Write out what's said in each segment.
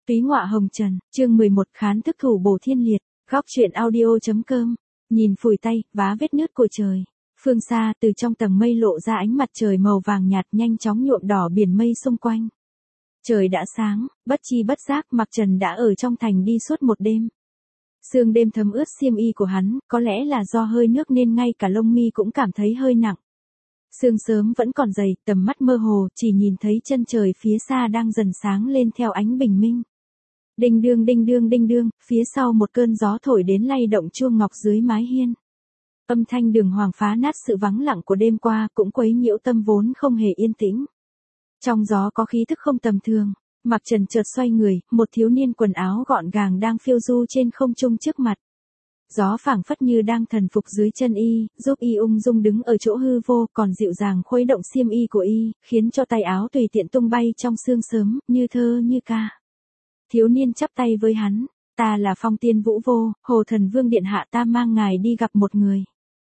Túy ngọa hồng trần, chương 11 khán thức thủ bổ thiên liệt, góc truyện audio.com, nhìn phủi tay, vá vết nứt của trời. Phương xa, từ trong tầng mây lộ ra ánh mặt trời màu vàng nhạt nhanh chóng nhuộm đỏ biển mây xung quanh. Trời đã sáng, bất chi bất giác Mạc Trần đã ở trong thành đi suốt một đêm. Sương đêm thấm ướt xiêm y của hắn, có lẽ là do hơi nước nên ngay cả lông mi cũng cảm thấy hơi nặng. Sương sớm vẫn còn dày, tầm mắt mơ hồ, chỉ nhìn thấy chân trời phía xa đang dần sáng lên theo ánh bình minh. Đinh đương đinh đương đinh đương, phía sau một cơn gió thổi đến lay động chuông ngọc dưới mái hiên. Âm thanh đường hoàng phá nát sự vắng lặng của đêm qua, cũng quấy nhiễu tâm vốn không hề yên tĩnh. Trong gió có khí thức không tầm thường, Mạc Trần chợt xoay người, một thiếu niên quần áo gọn gàng đang phiêu du trên không trung trước mặt. Gió phảng phất như đang thần phục dưới chân y, giúp y ung dung đứng ở chỗ hư vô, còn dịu dàng khuấy động xiêm y của y, khiến cho tay áo tùy tiện tung bay trong sương sớm, như thơ như ca. Thiếu niên chắp tay với hắn, ta là Phong Tiên Vũ Vô, Hồ Thần Vương điện hạ, ta mang ngài đi gặp một người.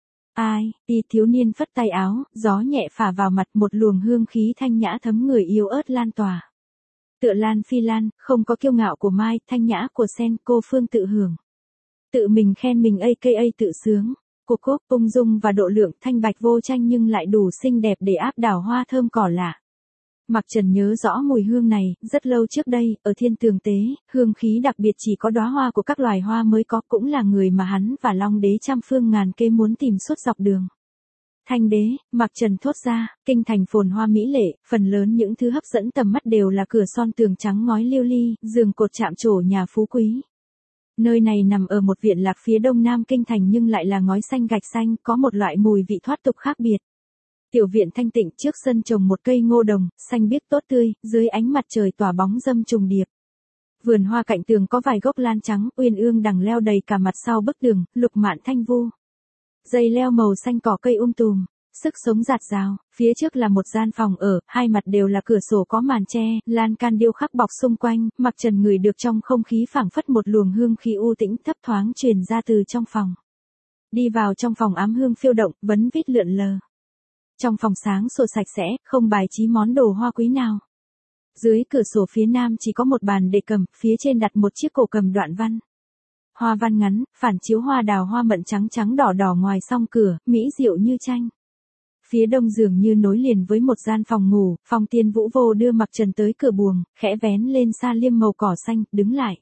Ai? Y thiếu niên phất tay áo, gió nhẹ phả vào mặt, một luồng hương khí thanh nhã thấm người yếu ớt lan tỏa. Tựa lan phi lan, không có kiêu ngạo của mai, thanh nhã của sen, cô phương tự hưởng. Tự mình khen mình aka tự sướng. Cô cốc ung dung và độ lượng, thanh bạch vô tranh nhưng lại đủ xinh đẹp để áp đảo hoa thơm cỏ lạ. Mạc Trần nhớ rõ mùi hương này, rất lâu trước đây, ở Thiên Tường Tế, hương khí đặc biệt chỉ có đóa hoa của các loài hoa mới có, cũng là người mà hắn và Long Đế trăm phương ngàn kế muốn tìm suốt dọc đường. Thanh đế, Mạc Trần thốt ra, kinh thành phồn hoa mỹ lệ, phần lớn những thứ hấp dẫn tầm mắt đều là cửa son tường trắng ngói liêu ly, giường cột chạm trổ nhà phú quý. Nơi này nằm ở một viện lạc phía đông nam kinh thành nhưng lại là ngói xanh gạch xanh, có một loại mùi vị thoát tục khác biệt. Tiểu viện thanh tịnh, trước sân trồng một cây ngô đồng, xanh biếc tốt tươi, dưới ánh mặt trời tỏa bóng râm trùng điệp. Vườn hoa cạnh tường có vài gốc lan trắng, uyên ương đằng leo đầy cả mặt sau bức tường, lục mạn thanh vu. Dây leo màu xanh cỏ cây tùm, sức sống rạt rào, phía trước là một gian phòng ở, hai mặt đều là cửa sổ có màn che, lan can điêu khắc bọc xung quanh, Mạc Trần ngửi được trong không khí phảng phất một luồng hương khí u tĩnh thấp thoáng truyền ra từ trong phòng. Đi vào trong phòng ám hương phiêu động, vấn vít lượn lờ. Trong phòng sáng sủa sạch sẽ, không bài trí món đồ hoa quý nào. Dưới cửa sổ phía nam chỉ có một bàn để cầm, phía trên đặt một chiếc cổ cầm đoạn văn. Hoa văn ngắn, phản chiếu hoa đào hoa mận trắng trắng đỏ đỏ ngoài song cửa, mỹ diệu như tranh. Phía đông dường như nối liền với một gian phòng ngủ, Phong Tiên Vũ Vô đưa Mạc Trần tới cửa buồng, khẽ vén lên sa liêm màu cỏ xanh, đứng lại.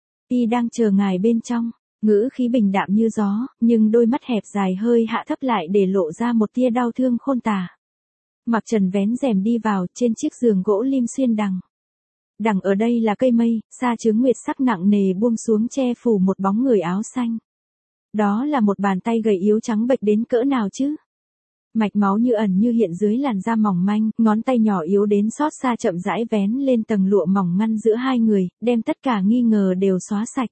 Y đang chờ ngài bên trong, ngữ khí bình đạm như gió, nhưng đôi mắt hẹp dài hơi hạ thấp lại để lộ ra một tia đau thương khôn tả. Mạc Trần vén rèm đi vào, trên chiếc giường gỗ lim xuyên đằng. Đằng ở đây là cây mây, sa chướng nguyệt sắc nặng nề buông xuống che phủ một bóng người áo xanh. Đó là một bàn tay gầy yếu trắng bệch đến cỡ nào chứ? Mạch máu như ẩn như hiện dưới làn da mỏng manh, ngón tay nhỏ yếu đến xót xa chậm rãi vén lên tầng lụa mỏng ngăn giữa hai người, đem tất cả nghi ngờ đều xóa sạch.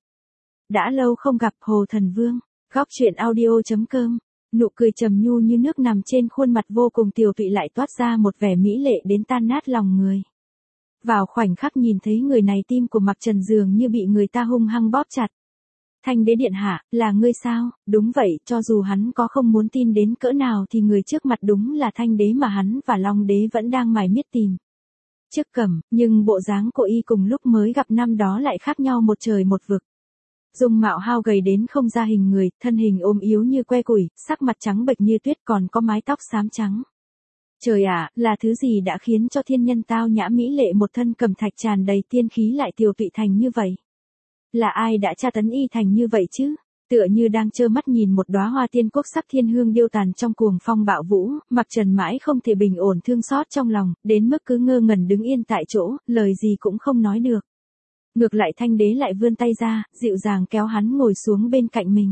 Đã lâu không gặp Hồ Thần Vương, góc truyện audio.com, nụ cười trầm nhu như nước nằm trên khuôn mặt vô cùng tiều tụy lại toát ra một vẻ mỹ lệ đến tan nát lòng người. Vào khoảnh khắc nhìn thấy người này tim của Mạc Trần dường như bị người ta hung hăng bóp chặt. Thanh đế điện hạ, là ngươi sao? Đúng vậy, cho dù hắn có không muốn tin đến cỡ nào thì người trước mặt đúng là thanh đế mà hắn và Long đế vẫn đang mải miết tìm. Trước cẩm, nhưng bộ dáng của y cùng lúc mới gặp năm đó lại khác nhau một trời một vực. Dung mạo hao gầy đến không ra hình người, thân hình ốm yếu như que củi, sắc mặt trắng bệch như tuyết còn có mái tóc xám trắng. Trời ạ, là thứ gì đã khiến cho thiên nhân tao nhã mỹ lệ một thân cẩm thạch tràn đầy tiên khí lại tiều tụy thành như vậy? Là ai đã tra tấn y thành như vậy chứ? Tựa như đang trơ mắt nhìn một đóa hoa tiên quốc sắc thiên hương điêu tàn trong cuồng phong bạo vũ, Mạc Trần mãi không thể bình ổn thương xót trong lòng, đến mức cứ ngơ ngẩn đứng yên tại chỗ, lời gì cũng không nói được. Ngược lại thanh đế lại vươn tay ra, dịu dàng kéo hắn ngồi xuống bên cạnh mình.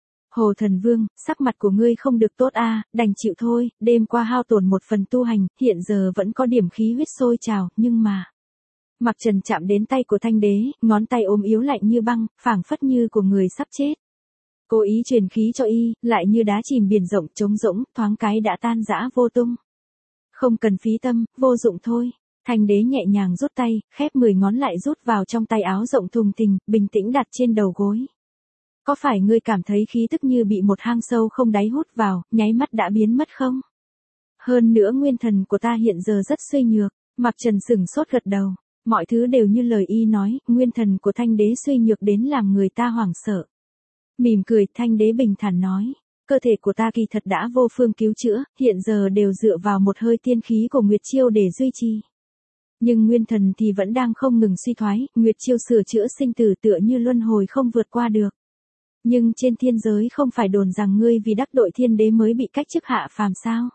Hồ Thần Vương, sắc mặt của ngươi không được tốt a, đành chịu thôi, đêm qua hao tổn một phần tu hành, hiện giờ vẫn có điểm khí huyết sôi trào, nhưng mà... Mạc Trần chạm đến tay của thanh đế, ngón tay ốm yếu lạnh như băng, phảng phất như của người sắp chết. Cố ý truyền khí cho y, lại như đá chìm biển rộng trống rỗng, thoáng cái đã tan rã vô tung. Không cần phí tâm, vô dụng thôi. Thanh đế nhẹ nhàng rút tay, khép 10 ngón lại rút vào trong tay áo rộng thùng thình, bình tĩnh đặt trên đầu gối. Có phải ngươi cảm thấy khí tức như bị một hang sâu không đáy hút vào, nháy mắt đã biến mất không? Hơn nữa nguyên thần của ta hiện giờ rất suy nhược. Mạc Trần sửng sốt gật đầu. Mọi thứ đều như lời y nói, nguyên thần của thanh đế suy nhược đến làm người ta hoảng sợ. Mỉm cười, thanh đế bình thản nói, cơ thể của ta kỳ thật đã vô phương cứu chữa, hiện giờ đều dựa vào một hơi tiên khí của Nguyệt Chiêu để duy trì. Nhưng nguyên thần thì vẫn đang không ngừng suy thoái, Nguyệt Chiêu sửa chữa sinh tử tựa như luân hồi không vượt qua được. Nhưng trên thiên giới không phải đồn rằng ngươi vì đắc tội thiên đế mới bị cách chức hạ phàm sao?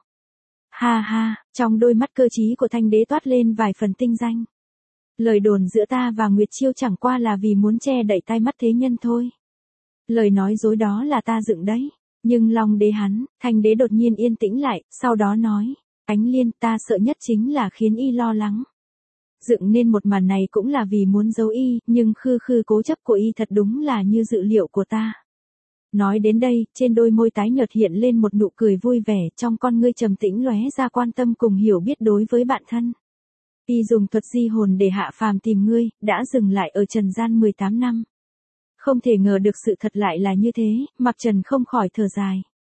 Ha ha, trong đôi mắt cơ trí của thanh đế toát lên vài phần tinh danh. Lời đồn giữa ta và Nguyệt Chiêu chẳng qua là vì muốn che đậy tai mắt thế nhân thôi. Lời nói dối đó là ta dựng đấy. Nhưng lòng đế hắn, thanh đế đột nhiên yên tĩnh lại, sau đó nói, Ánh Liên, ta sợ nhất chính là khiến y lo lắng. Dựng nên một màn này cũng là vì muốn giấu y, nhưng khư khư cố chấp của y thật đúng là như dự liệu của ta. Nói đến đây, trên đôi môi tái nhợt hiện lên một nụ cười vui vẻ, trong con ngươi trầm tĩnh lóe ra quan tâm cùng hiểu biết đối với bạn thân. Y dùng thuật di hồn để hạ phàm tìm ngươi, đã dừng lại ở trần gian 18 năm. Không thể ngờ được sự thật lại là như thế, Mặc Trần không khỏi thở dài.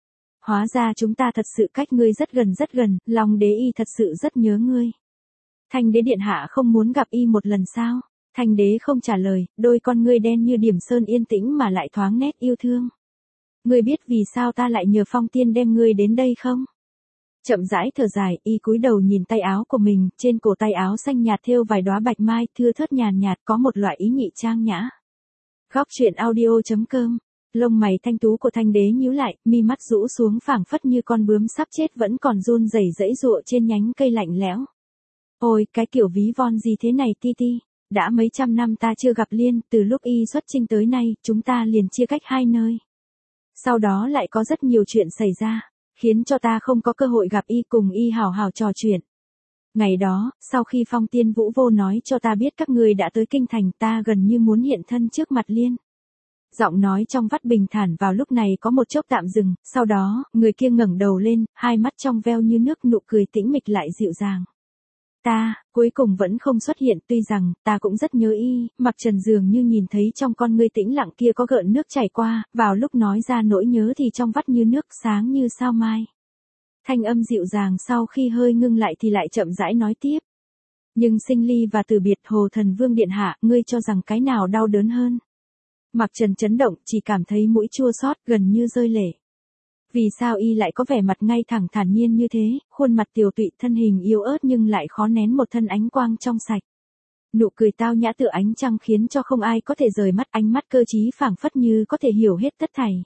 Hóa ra chúng ta thật sự cách ngươi rất gần, lòng đế y thật sự rất nhớ ngươi. Thanh đế điện hạ không muốn gặp y một lần sao? Thanh đế không trả lời, đôi con ngươi đen như điểm sơn yên tĩnh mà lại thoáng nét yêu thương. Ngươi biết vì sao ta lại nhờ Phong Tiên đem ngươi đến đây không? Chậm rãi thở dài, y cúi đầu nhìn tay áo của mình, trên cổ tay áo xanh nhạt thêu vài đóa bạch mai, thưa thớt nhàn nhạt, có một loại ý nhị trang nhã. Góc truyện audio.com. Lông mày thanh tú của thanh đế nhíu lại, mi mắt rũ xuống phảng phất như con bướm sắp chết vẫn còn run rẩy dãy giụa trên nhánh cây lạnh lẽo. Ôi, cái kiểu ví von gì thế này ti ti, đã mấy trăm năm ta chưa gặp Liên, từ lúc y xuất chinh tới nay, chúng ta liền chia cách hai nơi. Sau đó lại có rất nhiều chuyện xảy ra, khiến cho ta không có cơ hội gặp y cùng y hào hào trò chuyện. Ngày đó, sau khi Phong Tiên Vũ Vô nói cho ta biết các người đã tới kinh thành, ta gần như muốn hiện thân trước mặt Liên. Giọng nói trong vắt bình thản vào lúc này có một chốc tạm dừng, sau đó, người kia ngẩng đầu lên, hai mắt trong veo như nước, nụ cười tĩnh mịch lại dịu dàng. Ta, cuối cùng vẫn không xuất hiện, tuy rằng, ta cũng rất nhớ y, Mặc Trần dường như nhìn thấy trong con ngươi tĩnh lặng kia có gợn nước chảy qua, vào lúc nói ra nỗi nhớ thì trong vắt như nước sáng như sao mai. Thanh âm dịu dàng sau khi hơi ngưng lại thì lại chậm rãi nói tiếp. Nhưng sinh ly và từ biệt, Hồ Thần Vương điện hạ, ngươi cho rằng cái nào đau đớn hơn? Mặc Trần chấn động, chỉ cảm thấy mũi chua xót, gần như rơi lệ. Vì sao y lại có vẻ mặt ngay thẳng thản nhiên như thế, khuôn mặt tiều tụy, thân hình yếu ớt nhưng lại khó nén một thân ánh quang trong sạch. Nụ cười tao nhã tựa ánh trăng khiến cho không ai có thể rời mắt, ánh mắt cơ trí phảng phất như có thể hiểu hết tất thảy.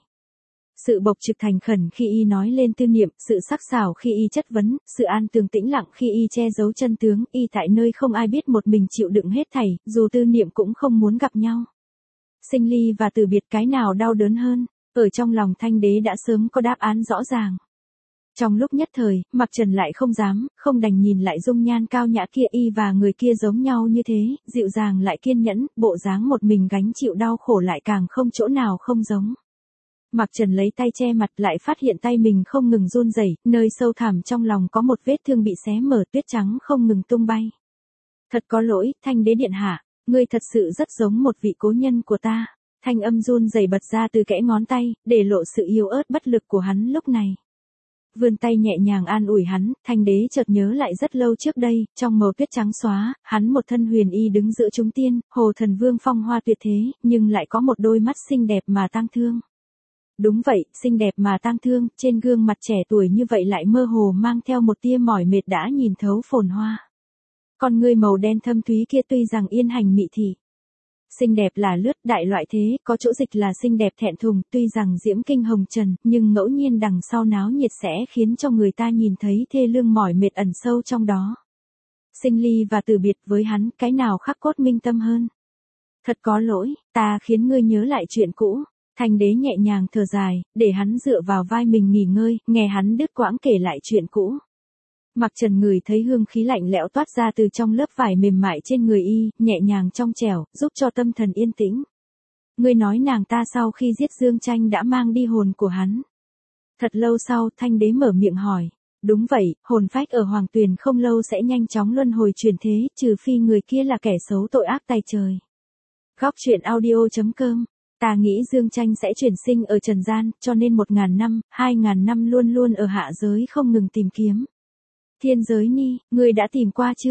Sự bộc trực thành khẩn khi y nói lên tư niệm, sự sắc sảo khi y chất vấn, sự an tường tĩnh lặng khi y che giấu chân tướng, y tại nơi không ai biết một mình chịu đựng hết thảy, dù tư niệm cũng không muốn gặp nhau. Sinh ly và từ biệt, cái nào đau đớn hơn? Ở trong lòng thanh đế đã sớm có đáp án rõ ràng. Trong lúc nhất thời, Mặc Trần lại không dám, không đành nhìn lại dung nhan cao nhã kia, y và người kia giống nhau như thế, dịu dàng lại kiên nhẫn, bộ dáng một mình gánh chịu đau khổ lại càng không chỗ nào không giống. Mặc Trần lấy tay che mặt, lại phát hiện tay mình không ngừng run rẩy, nơi sâu thẳm trong lòng có một vết thương bị xé mở, tuyết trắng không ngừng tung bay. Thật có lỗi, thanh đế điện hạ, ngươi thật sự rất giống một vị cố nhân của ta. Thanh âm run rẩy bật ra từ kẽ ngón tay, để lộ sự yếu ớt bất lực của hắn lúc này. Vươn tay nhẹ nhàng an ủi hắn, thanh đế chợt nhớ lại rất lâu trước đây, trong màu tuyết trắng xóa, hắn một thân huyền y đứng giữa chúng tiên, Hồ Thần Vương phong hoa tuyệt thế, nhưng lại có một đôi mắt xinh đẹp mà tang thương. Đúng vậy, xinh đẹp mà tang thương, trên gương mặt trẻ tuổi như vậy lại mơ hồ mang theo một tia mỏi mệt đã nhìn thấu phồn hoa. Con ngươi màu đen thâm thúy kia tuy rằng yên hành mị thị. Xinh đẹp là lướt, đại loại thế, có chỗ dịch là xinh đẹp thẹn thùng, tuy rằng diễm kinh hồng trần, nhưng ngẫu nhiên đằng sau náo nhiệt sẽ khiến cho người ta nhìn thấy thê lương mỏi mệt ẩn sâu trong đó. Sinh ly và từ biệt với hắn, cái nào khắc cốt minh tâm hơn? Thật có lỗi, ta khiến ngươi nhớ lại chuyện cũ. Thanh đế nhẹ nhàng thở dài, để hắn dựa vào vai mình nghỉ ngơi, nghe hắn đứt quãng kể lại chuyện cũ. Mặc Trần ngửi thấy hương khí lạnh lẽo toát ra từ trong lớp vải mềm mại trên người y, nhẹ nhàng trong trẻo, giúp cho tâm thần yên tĩnh. Ngươi nói nàng ta sau khi giết Dương Tranh đã mang đi hồn của hắn. Thật lâu sau, thanh đế mở miệng hỏi. Đúng vậy, hồn phách ở Hoàng Tuyền không lâu sẽ nhanh chóng luân hồi chuyển thế, trừ phi người kia là kẻ xấu tội ác tày trời. Góc truyện audio.com. Ta nghĩ Dương Tranh sẽ chuyển sinh ở trần gian, cho nên 1000 năm, 2000 năm luôn luôn ở hạ giới không ngừng tìm kiếm. Thiên giới ni, ngươi đã tìm qua chưa?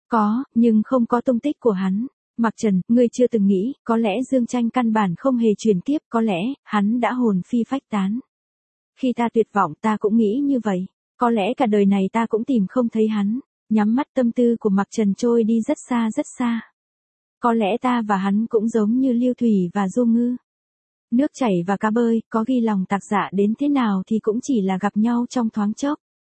Có, nhưng không có tung tích của hắn. Mặc Trần, ngươi chưa từng nghĩ, có lẽ Dương Tranh căn bản không hề chuyển kiếp, có lẽ, hắn đã hồn phi phách tán. Khi ta tuyệt vọng ta cũng nghĩ như vậy, có lẽ cả đời này ta cũng tìm không thấy hắn. Nhắm mắt tâm tư của Mặc Trần trôi đi rất xa rất xa. Có lẽ ta và hắn cũng giống như Lưu Thủy và Du Ngư. Nước chảy và cá bơi, có ghi lòng tạc dạ đến thế nào thì cũng chỉ là gặp nhau trong thoáng chốc.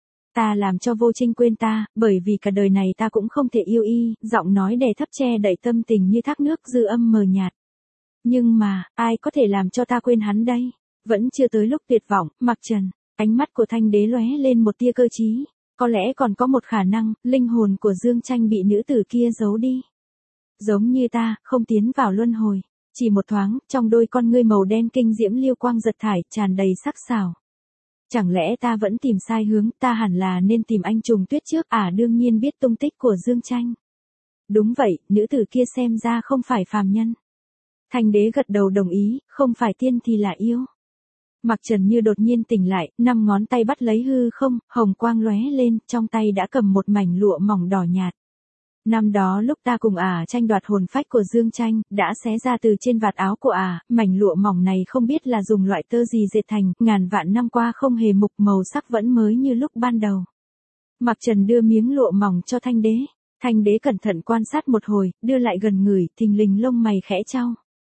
Ta làm cho Vô Trinh quên ta, bởi vì cả đời này ta cũng không thể yêu y, giọng nói đè thấp che đậy tâm tình như thác nước dư âm mờ nhạt. Nhưng mà, ai có thể làm cho ta quên hắn đây? Vẫn chưa tới lúc tuyệt vọng, Mặc Trần, ánh mắt của Thanh Đế lóe lên một tia cơ trí. Có lẽ còn có một khả năng, linh hồn của Dương Tranh bị nữ tử kia giấu đi. Giống như ta, không tiến vào luân hồi. Chỉ một thoáng, trong đôi con ngươi màu đen kinh diễm liêu quang giật thải, tràn đầy sắc sảo. Chẳng lẽ ta vẫn tìm sai hướng, ta hẳn là nên tìm anh trùng tuyết trước, đương nhiên biết tung tích của Dương Tranh. Đúng vậy, nữ tử kia xem ra không phải phàm nhân. Thanh Đế gật đầu đồng ý, không phải tiên thì là yêu. Mặc Trần như đột nhiên tỉnh lại, 5 ngón tay bắt lấy hư không, hồng quang lóe lên, trong tay đã cầm một mảnh lụa mỏng đỏ nhạt. Năm đó lúc ta cùng tranh đoạt hồn phách của Dương Tranh, đã xé ra từ trên vạt áo của mảnh lụa mỏng này không biết là dùng loại tơ gì dệt thành, ngàn vạn năm qua không hề mục, màu sắc vẫn mới như lúc ban đầu. Mặc Trần đưa miếng lụa mỏng cho Thanh Đế. Thanh Đế cẩn thận quan sát một hồi, đưa lại gần ngửi, thình lình lông mày khẽ chau.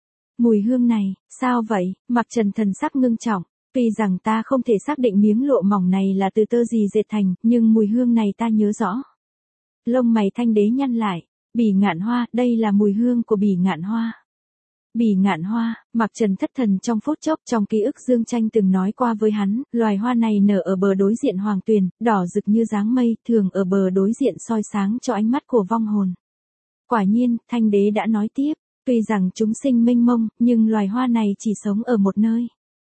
Mùi hương này, sao vậy? Mặc Trần thần sắc ngưng trọng. Tuy rằng ta không thể xác định miếng lụa mỏng này là từ tơ gì dệt thành, nhưng mùi hương này ta nhớ rõ. Lông mày Thanh Đế nhăn lại. Bỉ ngạn hoa, đây là mùi hương của bỉ ngạn hoa. Bỉ ngạn hoa, Mặc Trần thất thần trong phút chốc, trong ký ức Dương Tranh từng nói qua với hắn, loài hoa này nở ở bờ đối diện hoàng tuyền, đỏ rực như dáng mây, thường ở bờ đối diện soi sáng cho ánh mắt của vong hồn. Quả nhiên, Thanh Đế đã nói tiếp, tuy rằng chúng sinh mênh mông, nhưng loài hoa này chỉ sống ở một nơi.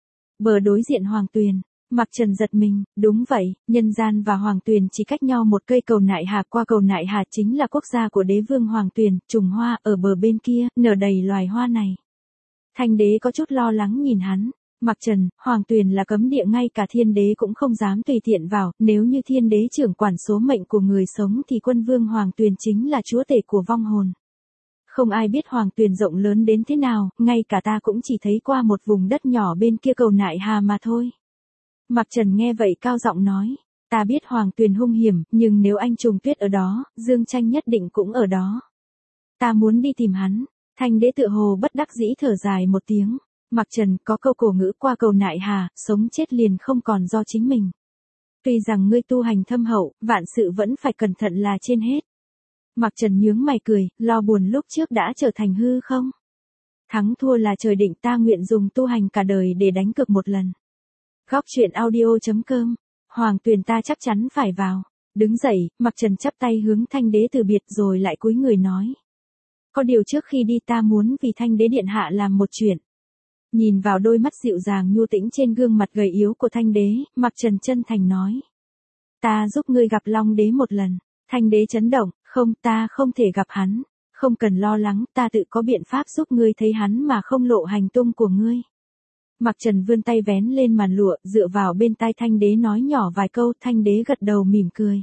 Bờ đối diện hoàng tuyền. Mặc Trần giật mình, đúng vậy, nhân gian và Hoàng Tuyền chỉ cách nhau một cây cầu Nại Hà, qua cầu Nại Hà chính là quốc gia của đế vương Hoàng Tuyền, trùng hoa, ở bờ bên kia, nở đầy loài hoa này. Thanh Đế có chút lo lắng nhìn hắn, Mặc Trần, Hoàng Tuyền là cấm địa, ngay cả thiên đế cũng không dám tùy tiện vào, nếu như thiên đế trưởng quản số mệnh của người sống thì quân vương Hoàng Tuyền chính là chúa tể của vong hồn. Không ai biết Hoàng Tuyền rộng lớn đến thế nào, ngay cả ta cũng chỉ thấy qua một vùng đất nhỏ bên kia cầu Nại Hà mà thôi. Mặc Trần nghe vậy cao giọng nói, ta biết Hoàng Tuyền hung hiểm, nhưng nếu anh trùng tuyết ở đó, Dương Tranh nhất định cũng ở đó. Ta muốn đi tìm hắn. Thanh Đế tựa hồ bất đắc dĩ thở dài một tiếng. Mặc Trần, có câu cổ ngữ qua cầu Nại Hà, sống chết liền không còn do chính mình. Tuy rằng ngươi tu hành thâm hậu, vạn sự vẫn phải cẩn thận là trên hết. Mặc Trần nhướng mày cười, lo buồn lúc trước đã trở thành hư không? Thắng thua là trời định, ta nguyện dùng tu hành cả đời để đánh cược một lần. Góc truyện audio.com. Hoàng Tuyền ta chắc chắn phải vào. Đứng dậy, Mặc Trần chắp tay hướng Thanh Đế từ biệt rồi lại cúi người nói. Có điều trước khi đi ta muốn vì Thanh Đế điện hạ làm một chuyện. Nhìn vào đôi mắt dịu dàng nhu tĩnh trên gương mặt gầy yếu của Thanh Đế, Mặc Trần chân thành nói. Ta giúp ngươi gặp Long Đế một lần. Thanh Đế chấn động, không, ta không thể gặp hắn. Không cần lo lắng, ta tự có biện pháp giúp ngươi thấy hắn mà không lộ hành tung của ngươi. Mặc Trần vươn tay vén lên màn lụa, dựa vào bên tai Thanh Đế nói nhỏ vài câu, Thanh Đế gật đầu mỉm cười.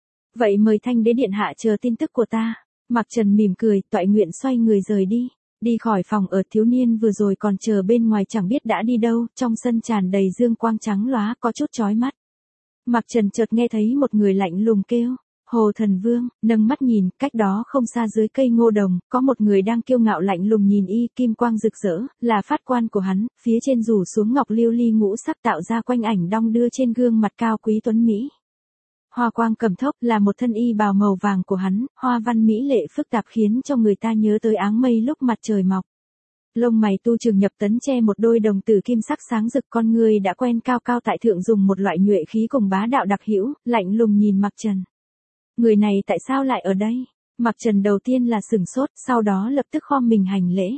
Vậy mời Thanh Đế điện hạ chờ tin tức của ta. Mặc Trần mỉm cười, toại nguyện xoay người rời đi. Đi khỏi phòng ở, thiếu niên vừa rồi còn chờ bên ngoài chẳng biết đã đi đâu, trong sân tràn đầy dương quang trắng lóa, có chút chói mắt. Mặc Trần chợt nghe thấy một người lạnh lùng kêu. Hồ Thần Vương, nâng mắt nhìn, cách đó không xa dưới cây ngô đồng, có một người đang kiêu ngạo lạnh lùng nhìn y, kim quang rực rỡ, là phát quan của hắn, phía trên rủ xuống ngọc lưu ly ngũ sắc tạo ra quanh ảnh đong đưa trên gương mặt cao quý tuấn Mỹ. Hoa quang cầm thốc là một thân y bào màu vàng của hắn, hoa văn mỹ lệ phức tạp khiến cho người ta nhớ tới áng mây lúc mặt trời mọc. Lông mày tu trường nhập tấn che một đôi đồng tử kim sắc sáng rực, con người đã quen cao cao tại thượng dùng một loại nhuệ khí cùng bá đạo đặc hữu, lạnh lùng nhìn Mặc Trần. Người này tại sao lại ở đây? Mặc Trần đầu tiên là sửng sốt, sau đó lập tức khom mình hành lễ.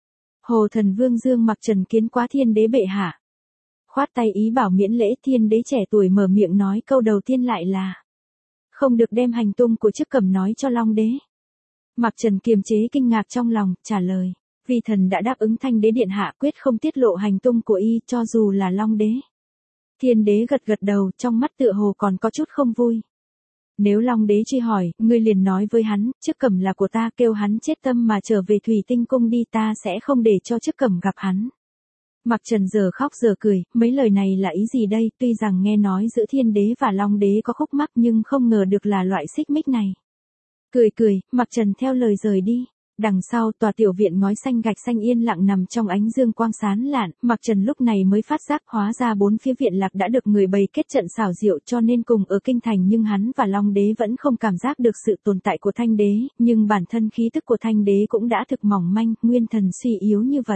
Hồ Thần Vương Dương Mặc Trần kiến quá Thiên Đế bệ hạ. Khoát tay ý bảo miễn lễ, Thiên Đế trẻ tuổi mở miệng nói câu đầu tiên lại là. Không được đem hành tung của chức cầm nói cho Long Đế. Mặc Trần kiềm chế kinh ngạc trong lòng, trả lời. Vì thần đã đáp ứng Thanh Đế điện hạ quyết không tiết lộ hành tung của y cho dù là Long Đế. Thiên Đế gật gật đầu, trong mắt tựa hồ còn có chút không vui. Nếu Long đế truy hỏi, ngươi liền nói với hắn, Chức Cẩm là của ta, kêu hắn chết tâm mà trở về Thủy Tinh cung đi, ta sẽ không để cho Chức Cẩm gặp hắn. Mặc Trần giờ khóc giờ cười, mấy lời này là ý gì đây, tuy rằng nghe nói giữa Thiên đế và Long đế có khúc mắc nhưng không ngờ được là loại xích mích này. Cười cười, Mặc Trần theo lời rời đi. Đằng sau tòa tiểu viện ngói xanh gạch xanh yên lặng nằm trong ánh dương quang sáng lạn, Mặc Trần lúc này mới phát giác hóa ra bốn phía viện lạc đã được người bày kết trận xảo diệu cho nên cùng ở kinh thành, nhưng hắn và Long đế vẫn không cảm giác được sự tồn tại của Thanh đế, nhưng bản thân khí tức của Thanh đế cũng đã thực mỏng manh, nguyên thần suy yếu như vậy.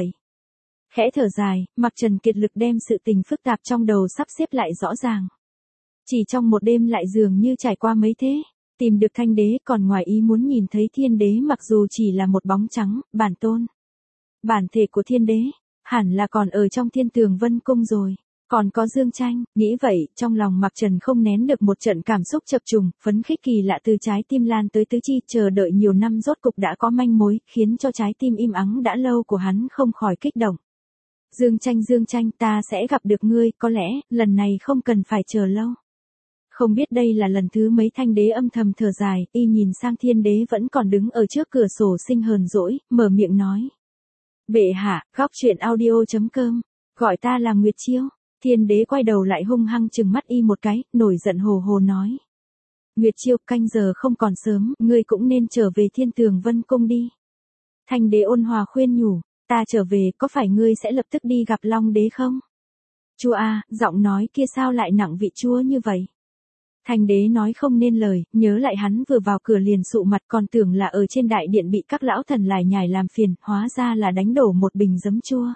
Khẽ thở dài, Mặc Trần kiệt lực đem sự tình phức tạp trong đầu sắp xếp lại rõ ràng. Chỉ trong một đêm lại dường như trải qua mấy thế. Tìm được Thanh đế, còn ngoài ý muốn nhìn thấy Thiên đế, mặc dù chỉ là một bóng trắng, bản tôn. Bản thể của Thiên đế, hẳn là còn ở trong Thiên Tường Vân cung rồi. Còn có Dương Tranh, nghĩ vậy, trong lòng Mặc Trần không nén được một trận cảm xúc chập trùng, phấn khích kỳ lạ từ trái tim lan tới tứ chi, chờ đợi nhiều năm rốt cục đã có manh mối, khiến cho trái tim im ắng đã lâu của hắn không khỏi kích động. Dương Tranh, ta sẽ gặp được ngươi, có lẽ, lần này không cần phải chờ lâu. Không biết đây là lần thứ mấy, Thanh đế âm thầm thở dài, y nhìn sang Thiên đế vẫn còn đứng ở trước cửa sổ sinh hờn dỗi, mở miệng nói. Bệ hạ, góc truyện audio.com, gọi ta là Nguyệt Chiêu. Thiên đế quay đầu lại hung hăng trừng mắt y một cái, nổi giận hồ hồ nói. Nguyệt Chiêu, canh giờ không còn sớm, ngươi cũng nên trở về Thiên Tường Vân cung đi. Thanh đế ôn hòa khuyên nhủ, ta trở về, có phải ngươi sẽ lập tức đi gặp Long đế không? Chúa a, giọng nói kia sao lại nặng vị chúa như vậy? Thanh đế nói không nên lời, nhớ lại hắn vừa vào cửa liền sụ mặt, còn tưởng là ở trên đại điện bị các lão thần lải nhải làm phiền, hóa ra là đánh đổ một bình giấm chua.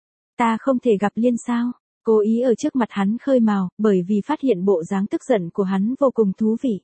Ta không thể gặp Liên sao? Cố ý ở trước mặt hắn khơi mào, bởi vì phát hiện bộ dáng tức giận của hắn vô cùng thú vị.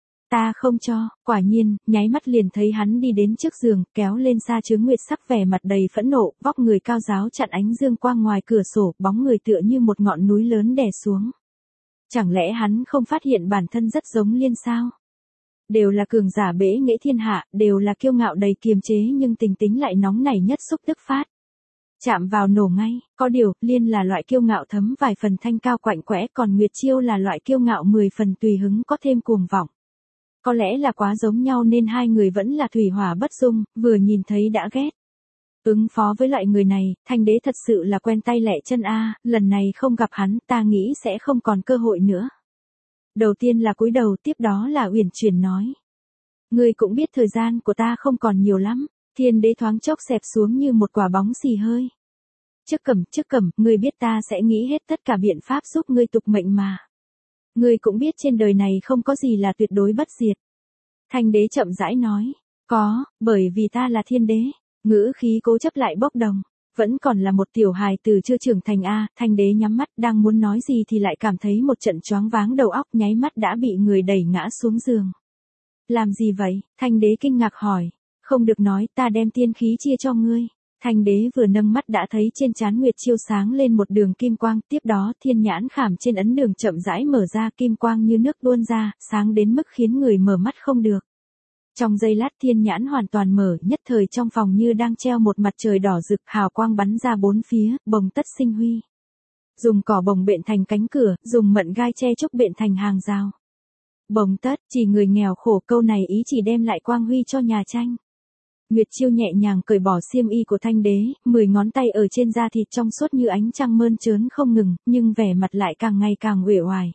Ta không cho, quả nhiên, nháy mắt liền thấy hắn đi đến trước giường, kéo lên Sa Chướng Nguyệt sắc vẻ mặt đầy phẫn nộ, vóc người cao ráo chặn ánh dương quang ngoài cửa sổ, bóng người tựa như một ngọn núi lớn đè xuống. Chẳng lẽ hắn không phát hiện bản thân rất giống Liên sao? Đều là cường giả bẽ nghệ thiên hạ, đều là kiêu ngạo đầy kiềm chế nhưng tình tính lại nóng nảy nhất xúc tức phát. Chạm vào nổ ngay, có điều, Liên là loại kiêu ngạo thấm vài phần thanh cao quạnh quẽ, còn Nguyệt Chiêu là loại kiêu ngạo 10 phần tùy hứng có thêm cuồng vọng. Có lẽ là quá giống nhau nên hai người vẫn là thủy hỏa bất dung, vừa nhìn thấy đã ghét. Ứng phó với loại người này, Thanh đế thật sự là quen tay lẹ chân a, lần này không gặp hắn, ta nghĩ sẽ không còn cơ hội nữa. Đầu tiên là cúi đầu, tiếp đó là uyển chuyển nói. Ngươi cũng biết thời gian của ta không còn nhiều lắm. Thiên đế thoáng chốc xẹp xuống như một quả bóng xì hơi. Chức Cẩm, ngươi biết ta sẽ nghĩ hết tất cả biện pháp giúp ngươi tục mệnh mà. Ngươi cũng biết trên đời này không có gì là tuyệt đối bất diệt. Thanh đế chậm rãi nói. Có, bởi vì ta là Thiên đế. Ngữ khí cố chấp lại bốc đồng. Vẫn còn là một tiểu hài từ chưa trưởng thành a. Thanh đế nhắm mắt đang muốn nói gì thì lại cảm thấy một trận choáng váng đầu óc, nháy mắt đã bị người đẩy ngã xuống giường. Làm gì vậy? Thanh đế kinh ngạc hỏi. Không được nói, ta đem tiên khí chia cho ngươi. Thanh đế vừa nâng mắt đã thấy trên trán Nguyệt Chiêu sáng lên một đường kim quang, tiếp đó thiên nhãn khảm trên ấn đường chậm rãi mở ra, kim quang như nước tuôn ra, sáng đến mức khiến người mở mắt không được. Trong giây lát thiên nhãn hoàn toàn mở, nhất thời trong phòng như đang treo một mặt trời đỏ rực, hào quang bắn ra bốn phía, bồng tất sinh huy. Dùng cỏ bồng bện thành cánh cửa, dùng mận gai che trúc bện thành hàng rào. Bồng tất, chỉ người nghèo khổ, câu này ý chỉ đem lại quang huy cho nhà Tranh. Nguyệt Chiêu nhẹ nhàng cởi bỏ xiêm y của Thanh đế, 10 ngón tay ở trên da thịt trong suốt như ánh trăng mơn trớn không ngừng, nhưng vẻ mặt lại càng ngày càng uể oải.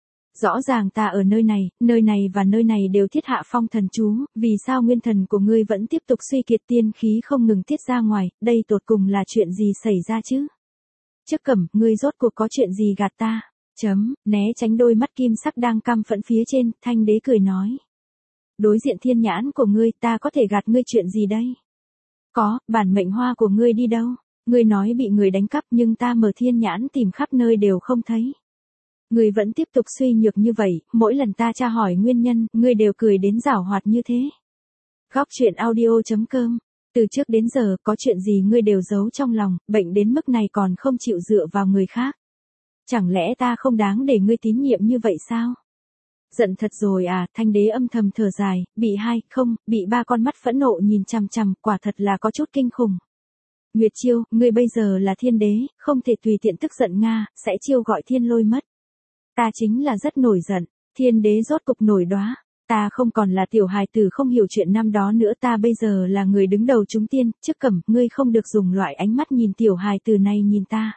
Rõ ràng ta ở nơi này và nơi này đều thiết hạ phong thần chú, vì sao nguyên thần của ngươi vẫn tiếp tục suy kiệt, tiên khí không ngừng tiết ra ngoài, đây tột cùng là chuyện gì xảy ra chứ? Chức Cẩm, ngươi rốt cuộc có chuyện gì gạt ta? Né tránh đôi mắt kim sắc đang căm phẫn phía trên, Thanh đế cười nói. Đối diện thiên nhãn của ngươi, ta có thể gạt ngươi chuyện gì đây? Có, bản mệnh hoa của ngươi đi đâu? Ngươi nói bị người đánh cắp nhưng ta mở thiên nhãn tìm khắp nơi đều không thấy. Ngươi vẫn tiếp tục suy nhược như vậy, mỗi lần ta tra hỏi nguyên nhân, ngươi đều cười đến giảo hoạt như thế. Góc truyện audio.com, từ trước đến giờ, có chuyện gì ngươi đều giấu trong lòng, bệnh đến mức này còn không chịu dựa vào người khác. Chẳng lẽ ta không đáng để ngươi tín nhiệm như vậy sao? Giận thật rồi à, Thanh đế âm thầm thở dài, bị ba con mắt phẫn nộ nhìn chằm chằm, quả thật là có chút kinh khủng. Nguyệt Chiêu, ngươi bây giờ là Thiên đế, không thể tùy tiện tức giận Nga, sẽ chiêu gọi thiên lôi mất. Ta chính là rất nổi giận, Thiên đế rốt cục nổi đoá. ta không còn là tiểu hài tử không hiểu chuyện năm đó nữa, ta bây giờ là người đứng đầu chúng tiên, trước cẩm, ngươi không được dùng loại ánh mắt nhìn tiểu hài tử này nhìn ta.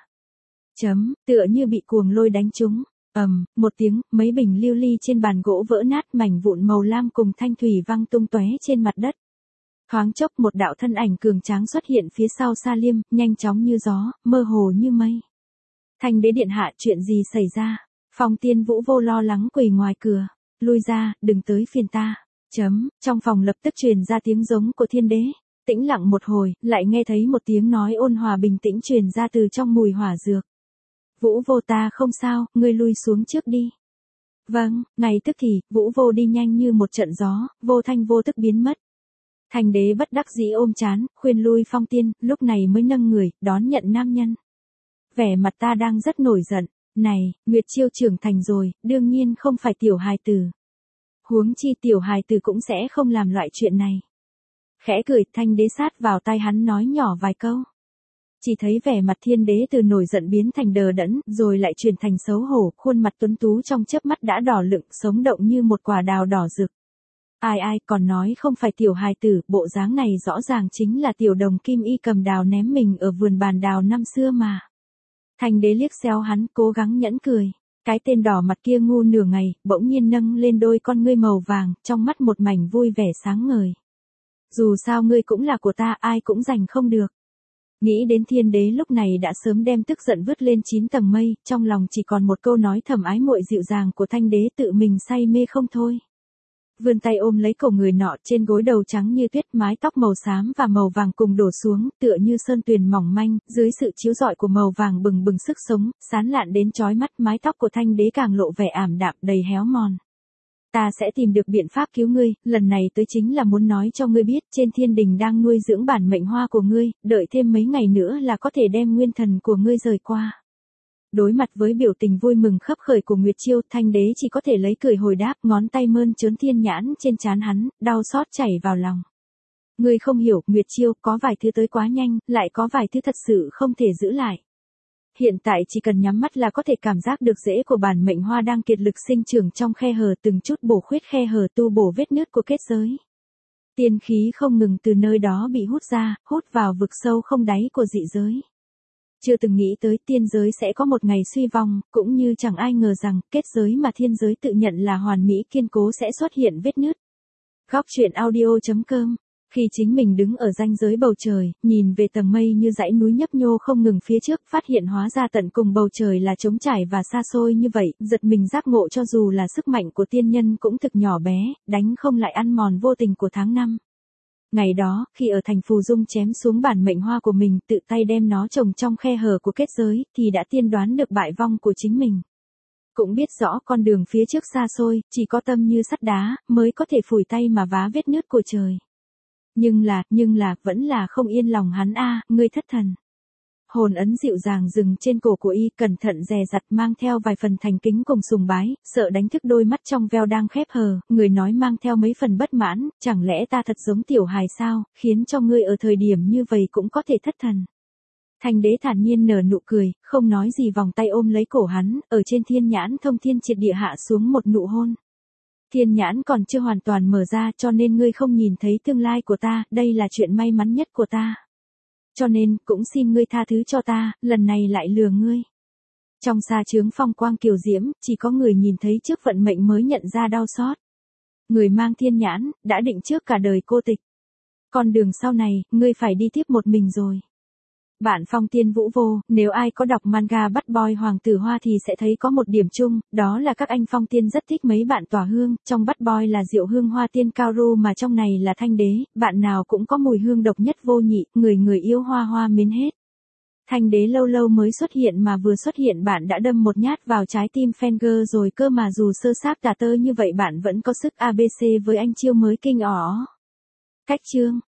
Tựa như bị cuồng lôi đánh trúng. Một tiếng, mấy bình lưu ly trên bàn gỗ vỡ nát, mảnh vụn màu lam cùng thanh thủy văng tung tóe trên mặt đất. Thoáng chốc một đạo thân ảnh cường tráng xuất hiện phía sau Sa Liêm, nhanh chóng như gió, mơ hồ như mây. Thanh đế điện hạ, chuyện gì xảy ra? Phong Tiên Vũ Vô lo lắng quỳ ngoài cửa. Lui ra, đừng tới phiền ta. Trong phòng lập tức truyền ra tiếng giống của thiên đế. Tĩnh lặng một hồi, lại nghe thấy một tiếng nói ôn hòa bình tĩnh truyền ra từ trong mùi hỏa dược. Vũ Vô, ta không sao, ngươi lui xuống trước đi. Vâng, ngay tức thì, Vũ Vô đi nhanh như một trận gió, vô thanh vô tức biến mất. Thanh đế bất đắc dĩ ôm chán, khuyên lui Phong Tiên, lúc này mới nâng người, đón nhận nam nhân. Vẻ mặt ta đang rất nổi giận. Này, Nguyệt Chiêu trưởng thành rồi, đương nhiên không phải tiểu hài tử. Huống chi tiểu hài tử cũng sẽ không làm loại chuyện này. Khẽ cười, Thanh đế sát vào tai hắn nói nhỏ vài câu. Chỉ thấy vẻ mặt thiên đế từ nổi giận biến thành đờ đẫn, rồi lại chuyển thành xấu hổ, khuôn mặt tuấn tú trong chớp mắt đã đỏ lựng, sống động như một quả đào đỏ rực. Ai còn nói không phải tiểu hài tử, bộ dáng này rõ ràng chính là tiểu đồng kim y cầm đào ném mình ở vườn bàn đào năm xưa mà. Thanh đế liếc xéo hắn, cố gắng nhẫn cười. Cái tên đỏ mặt kia ngu nửa ngày, bỗng nhiên nâng lên đôi con ngươi màu vàng, trong mắt một mảnh vui vẻ sáng ngời. Dù sao ngươi cũng là của ta, ai cũng giành không được. Nghĩ đến thiên đế lúc này đã sớm đem tức giận vứt lên 9 tầng mây, trong lòng chỉ còn một câu nói thầm ái muội dịu dàng của thanh đế tự mình say mê không thôi. Vươn tay ôm lấy cổ người nọ, trên gối đầu trắng như tuyết, mái tóc màu xám và màu vàng cùng đổ xuống, tựa như sơn tuyền mỏng manh, dưới sự chiếu rọi của màu vàng bừng bừng sức sống, sán lạn đến chói mắt, mái tóc của thanh đế càng lộ vẻ ảm đạm, đầy héo mòn. Ta sẽ tìm được biện pháp cứu ngươi, lần này tới chính là muốn nói cho ngươi biết, trên thiên đình đang nuôi dưỡng bản mệnh hoa của ngươi, đợi thêm mấy ngày nữa là có thể đem nguyên thần của ngươi rời qua. Đối mặt với biểu tình vui mừng khấp khởi của Nguyệt Chiêu, Thanh đế chỉ có thể lấy cười hồi đáp, ngón tay mơn trớn thiên nhãn trên trán hắn, đau xót chảy vào lòng. Ngươi không hiểu, Nguyệt Chiêu, có vài thứ tới quá nhanh, lại có vài thứ thật sự không thể giữ lại. Hiện tại chỉ cần nhắm mắt là có thể cảm giác được rễ của bản mệnh hoa đang kiệt lực sinh trưởng trong khe hở, từng chút bổ khuyết khe hở, tu bổ vết nứt của kết giới. Tiên khí không ngừng từ nơi đó bị hút ra, hút vào vực sâu không đáy của dị giới. Chưa từng nghĩ tới tiên giới sẽ có một ngày suy vong, cũng như chẳng ai ngờ rằng kết giới mà thiên giới tự nhận là hoàn mỹ kiên cố sẽ xuất hiện vết nứt. Góc truyện audio.com. Khi chính mình đứng ở ranh giới bầu trời, nhìn về tầng mây như dãy núi nhấp nhô không ngừng phía trước, phát hiện hóa ra tận cùng bầu trời là trống trải và xa xôi như vậy, giật mình giác ngộ cho dù là sức mạnh của tiên nhân cũng thực nhỏ bé, đánh không lại ăn mòn vô tình của tháng năm. Ngày đó, khi ở thành Phù Dung chém xuống bản mệnh hoa của mình, tự tay đem nó trồng trong khe hở của kết giới, thì đã tiên đoán được bại vong của chính mình. Cũng biết rõ con đường phía trước xa xôi, chỉ có tâm như sắt đá, mới có thể phủi tay mà vá vết nứt của trời. Nhưng là, vẫn là không yên lòng hắn ngươi thất thần. Hồn ấn dịu dàng dừng trên cổ của y, cẩn thận dè dặt, mang theo vài phần thành kính cùng sùng bái, sợ đánh thức đôi mắt trong veo đang khép hờ, người nói mang theo mấy phần bất mãn, chẳng lẽ ta thật giống tiểu hài sao, khiến cho ngươi ở thời điểm như vậy cũng có thể thất thần. Thanh đế thản nhiên nở nụ cười, không nói gì, vòng tay ôm lấy cổ hắn, ở trên thiên nhãn thông thiên triệt địa hạ xuống một nụ hôn. Thiên nhãn còn chưa hoàn toàn mở ra, cho nên ngươi không nhìn thấy tương lai của ta, đây là chuyện may mắn nhất của ta. Cho nên, cũng xin ngươi tha thứ cho ta, lần này lại lừa ngươi. Trong sa chướng phong quang kiều diễm, chỉ có người nhìn thấy trước vận mệnh mới nhận ra đau xót. Người mang thiên nhãn, đã định trước cả đời cô tịch. Con đường sau này, ngươi phải đi tiếp một mình rồi. Bạn Phong Tiên Vũ Vô, nếu ai có đọc manga Bắt Boy Hoàng Tử Hoa thì sẽ thấy có một điểm chung, đó là các anh Phong Tiên rất thích mấy bạn tỏa hương, trong Bắt Boy là Diệu Hương Hoa Tiên Cao Ru mà trong này là Thanh Đế, bạn nào cũng có mùi hương độc nhất vô nhị, người người yêu hoa hoa mến hết. Thanh Đế lâu lâu mới xuất hiện mà vừa xuất hiện bạn đã đâm một nhát vào trái tim Fenger rồi cơ mà, dù sơ xác tà tơ như vậy bạn vẫn có sức ABC với anh chiêu mới kinh ỏ. Cách chương